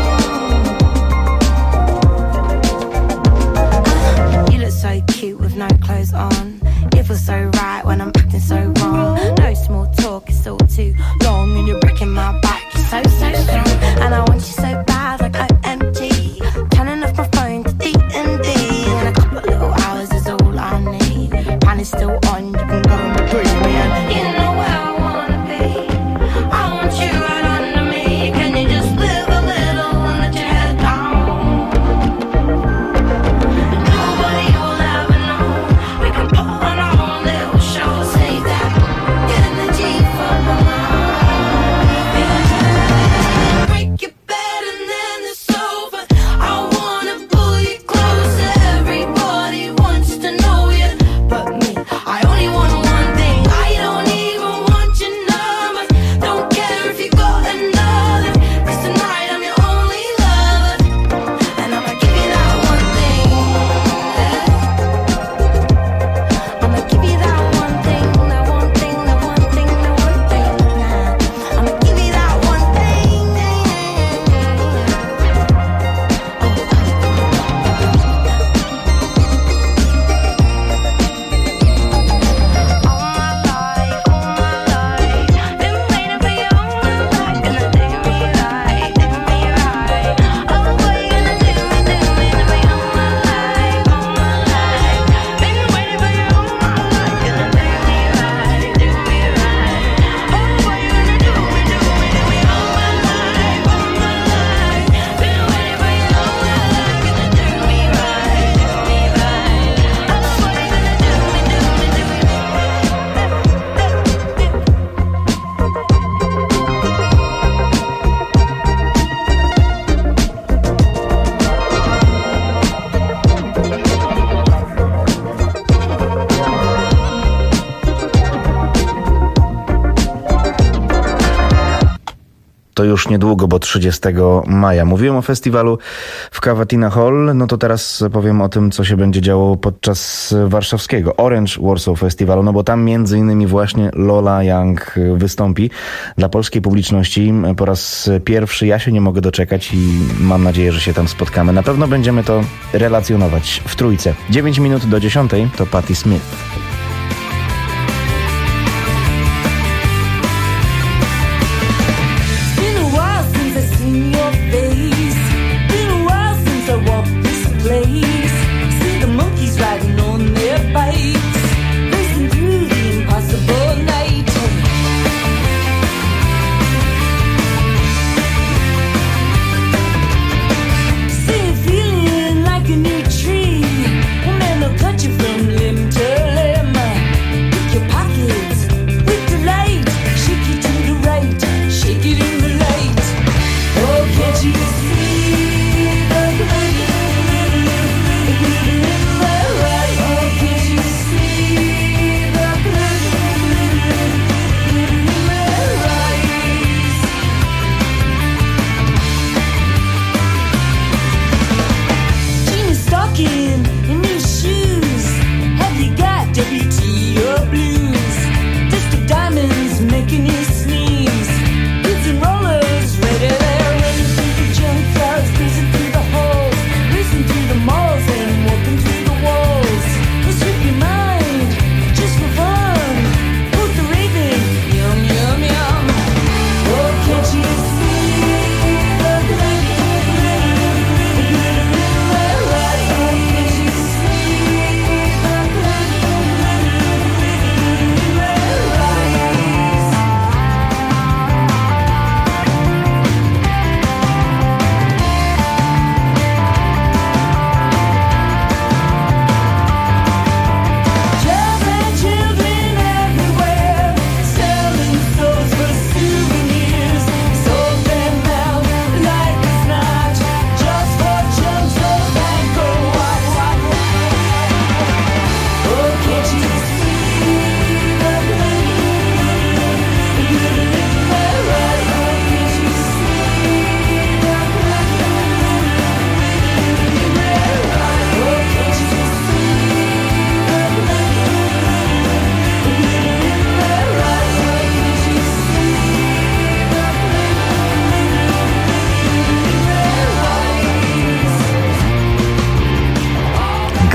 Uh, you look so cute with no clothes on. It feels so right when I'm acting so wrong. No small talk, it's all too long, and you're breaking my back. You're so, so strong, and I want you so bad, like O M G. Turning off my phone to D and D, and a couple of little hours is all I need. Pan is still on, you can go and breathe me in. You know where I wanna be, I want you right under me. Can you just live a little and let your head down? Nobody will ever know. We can put on our own little show. Save that energy for my mind. Break your bed and then the sofa, I wanna pull you closer. Everybody wants to know you, but me, I only want one thing. I don't even want your number, don't care if you got another, cause tonight I'm your only lover, and I'ma give you that one thing. I'ma give you that one thing, that one thing, that one thing, that one thing. I'ma give you that one thing. To już niedługo, bo trzydziestego maja. Mówiłem o festiwalu w Cavatina Hall, no to teraz powiem o tym, co się będzie działo podczas warszawskiego Orange Warsaw Festiwalu, no bo tam między innymi właśnie Lola Young wystąpi dla polskiej publiczności po raz pierwszy. Ja się nie mogę doczekać i mam nadzieję, że się tam spotkamy. Na pewno będziemy to relacjonować w trójce. dziewięć minut do dziesiątej to Patti Smith. Cut you from limb to limb.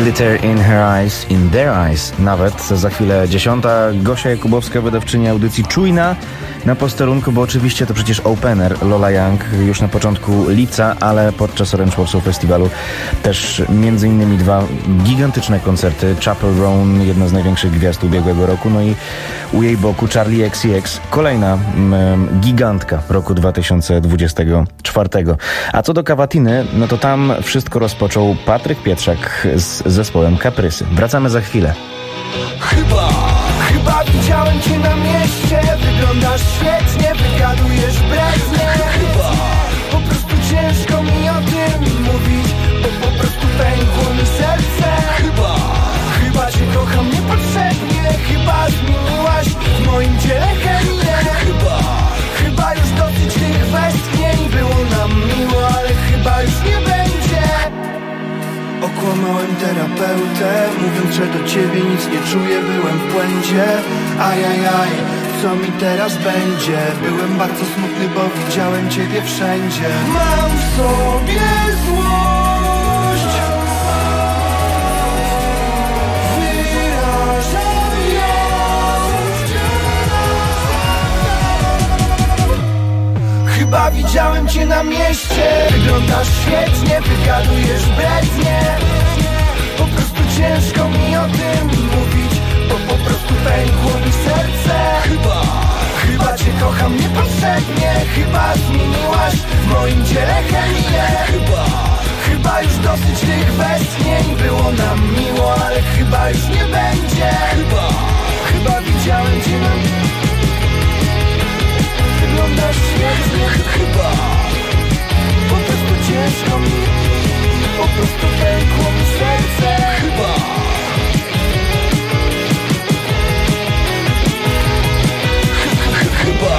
Glitter in her eyes, in their eyes. Nawet za chwilę dziesiąta. Gosia Jakubowska, wydawczyni audycji Czujna na posterunku, bo oczywiście to przecież opener Lola Young już na początku lipca, ale podczas Orange Warsaw Festiwalu też między innymi dwa gigantyczne koncerty. Chapel Roan, jedna z największych gwiazd ubiegłego roku, no i u jej boku Charlie X C X, kolejna mm, gigantka roku dwa tysiące dwudziestego czwartego. A co do Cavatina, no to tam wszystko rozpoczął Patryk Pietrzak z zespołem Kaprysy. Wracamy za chwilę. Chyba, chyba widziałem cię na mieście. Wyglądasz świetnie, wygadujesz brednie. Chyba, po prostu ciężko mi o tym mówić, bo po prostu pękło mi serce. Chyba, chyba cię kocham niepotrzebnie. Chyba zmieniłaś w moim ciele chemię. Chyba, chyba już dosyć tych westchnień. Było nam miło, ale chyba już nie będzie. Okłamałem terapeutę, mówiąc, że do ciebie nic nie czuję, byłem w błędzie. Ajajaj, co mi teraz będzie? Byłem bardzo smutny, bo widziałem ciebie wszędzie. Mam w sobie złość, wyrażam ją. Chyba widziałem cię na mieście. Wyglądasz świetnie, wygadujesz brednie. Po prostu ciężko mi o tym mówić, bo po prostu pękło mi serce. Chyba, chyba cię kocham niepotrzebnie. Chyba zmieniłaś w moim ciele chemię. Chyba, chyba już dosyć tych westchnień. Było nam miło, ale chyba już nie będzie. Chyba, chyba widziałem cię na... Wyglądasz świetnie. Chyba, po prostu ciężko mi, po prostu pękło mi serce. Chyba, chyba.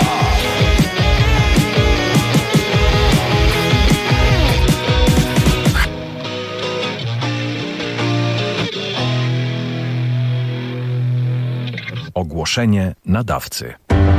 Ogłoszenie nadawcy.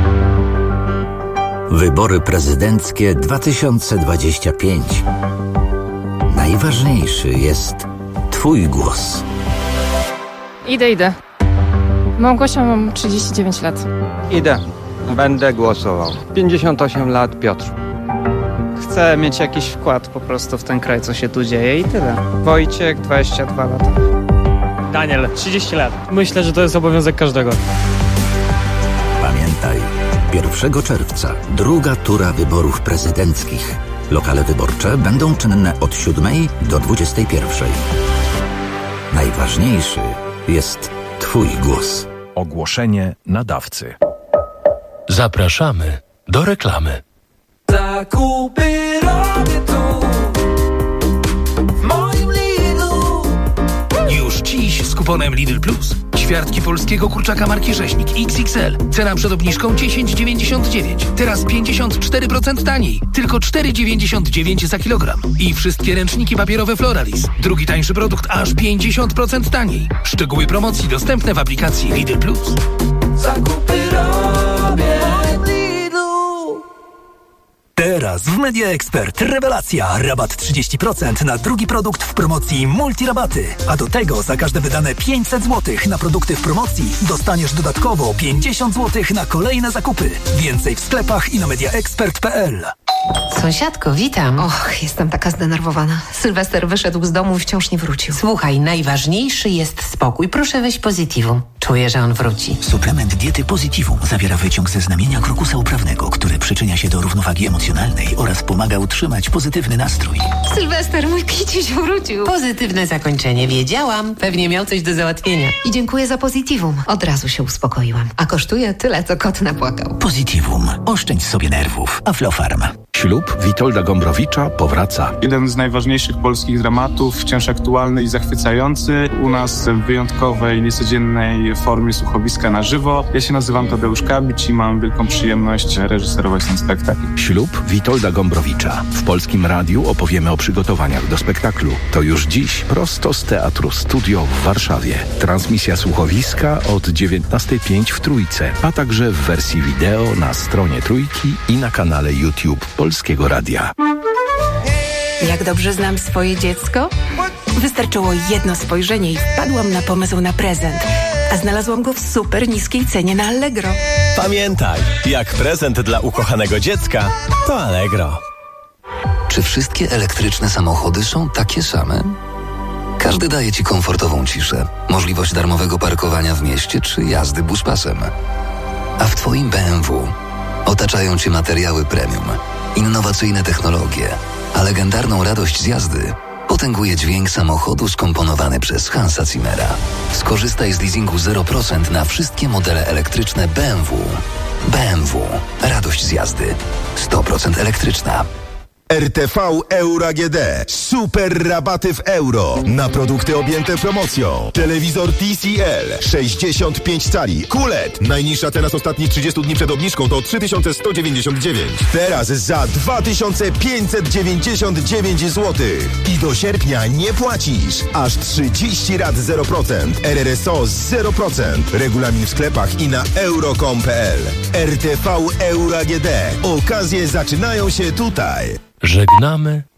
Wybory prezydenckie dwa tysiące dwadzieścia pięć. Najważniejszy jest Twój głos. Idę, idę. Małgosia, mam trzydzieści dziewięć lat. Idę. Będę głosował. pięćdziesiąt osiem lat, Piotr. Chcę mieć jakiś wkład po prostu w ten kraj, co się tu dzieje i tyle. Wojciech, dwadzieścia dwa lata. Daniel, trzydzieści lat. Myślę, że to jest obowiązek każdego. Pamiętaj, pierwszego czerwca druga tura wyborów prezydenckich. Lokale wyborcze będą czynne od siódmej do dwudziestej pierwszej. Najważniejszy jest Twój głos. Ogłoszenie nadawcy. Zapraszamy do reklamy. Zakupy robię tu, w moim Lidlu. Już dziś z kuponem Lidl Plus. Ćwiartki polskiego kurczaka marki Rzeźnik X X L. Cena przed obniżką dziesięć dziewięćdziesiąt dziewięć. Teraz pięćdziesiąt cztery procent taniej. Tylko cztery dziewięćdziesiąt dziewięć za kilogram. I wszystkie ręczniki papierowe Floralis. Drugi tańszy produkt aż pięćdziesiąt procent taniej. Szczegóły promocji dostępne w aplikacji Lidl Plus. Zakupy robię. Teraz w Media Expert rewelacja. Rabat trzydzieści procent na drugi produkt w promocji Multirabaty. A do tego za każde wydane pięćset złotych na produkty w promocji dostaniesz dodatkowo pięćdziesiąt złotych na kolejne zakupy. Więcej w sklepach i na mediaexpert kropka p l. Sąsiadko, witam. Och, jestem taka zdenerwowana. Sylwester wyszedł z domu i wciąż nie wrócił. Słuchaj, najważniejszy jest spokój. Proszę weź Positivum. Czuję, że on wróci. Suplement diety Positivum zawiera wyciąg ze znamienia krokusa uprawnego, który przyczynia się do równowagi emocjonalnej oraz pomaga utrzymać pozytywny nastrój. Sylwester, mój kiciuś wrócił. Pozytywne zakończenie, wiedziałam. Pewnie miał coś do załatwienia. I dziękuję za Positivum. Od razu się uspokoiłam. A kosztuje tyle, co kot napłakał. Positivum. Oszczędź sobie nerwów. Aflofarm. Ślub Witolda Gombrowicza powraca. Jeden z najważniejszych polskich dramatów, wciąż aktualny i zachwycający. U nas w wyjątkowej, niecodziennej formie słuchowiska na żywo. Ja się nazywam Tadeusz Kabić i mam wielką przyjemność reżyserować ten spektakl. Ślub Witolda Gombrowicza. W Polskim Radiu opowiemy o przygotowaniach do spektaklu. To już dziś prosto z Teatru Studio w Warszawie. Transmisja słuchowiska od dziewiętnastej pięć w Trójce, a także w wersji wideo na stronie Trójki i na kanale YouTube Polskiego Radia. Jak dobrze znam swoje dziecko? Wystarczyło jedno spojrzenie i wpadłam na pomysł na prezent. A znalazłam go w super niskiej cenie na Allegro. Pamiętaj, jak prezent dla ukochanego dziecka, to Allegro. Czy wszystkie elektryczne samochody są takie same? Każdy daje Ci komfortową ciszę, możliwość darmowego parkowania w mieście czy jazdy buspasem. A w Twoim B M W otaczają Cię materiały premium, innowacyjne technologie, a legendarną radość z jazdy potęguje dźwięk samochodu skomponowany przez Hansa Zimmera. Skorzystaj z leasingu zero procent na wszystkie modele elektryczne B M W. B M W. Radość z jazdy. sto procent elektryczna. R T V Euro A G D. Super rabaty w euro na produkty objęte promocją. Telewizor T C L sześćdziesiąt pięć cali. Q L E D. Najniższa cena z ostatnich trzydziestu dni przed obniżką to trzy tysiące sto dziewięćdziesiąt dziewięć. Teraz za dwa tysiące pięćset dziewięćdziesiąt dziewięć złotych. I do sierpnia nie płacisz. Aż trzydzieści rat zero procent. R R S O zero procent. Regulamin w sklepach i na euro kropka com kropka p l. R T V Euro A G D. Okazje zaczynają się tutaj. Żegnamy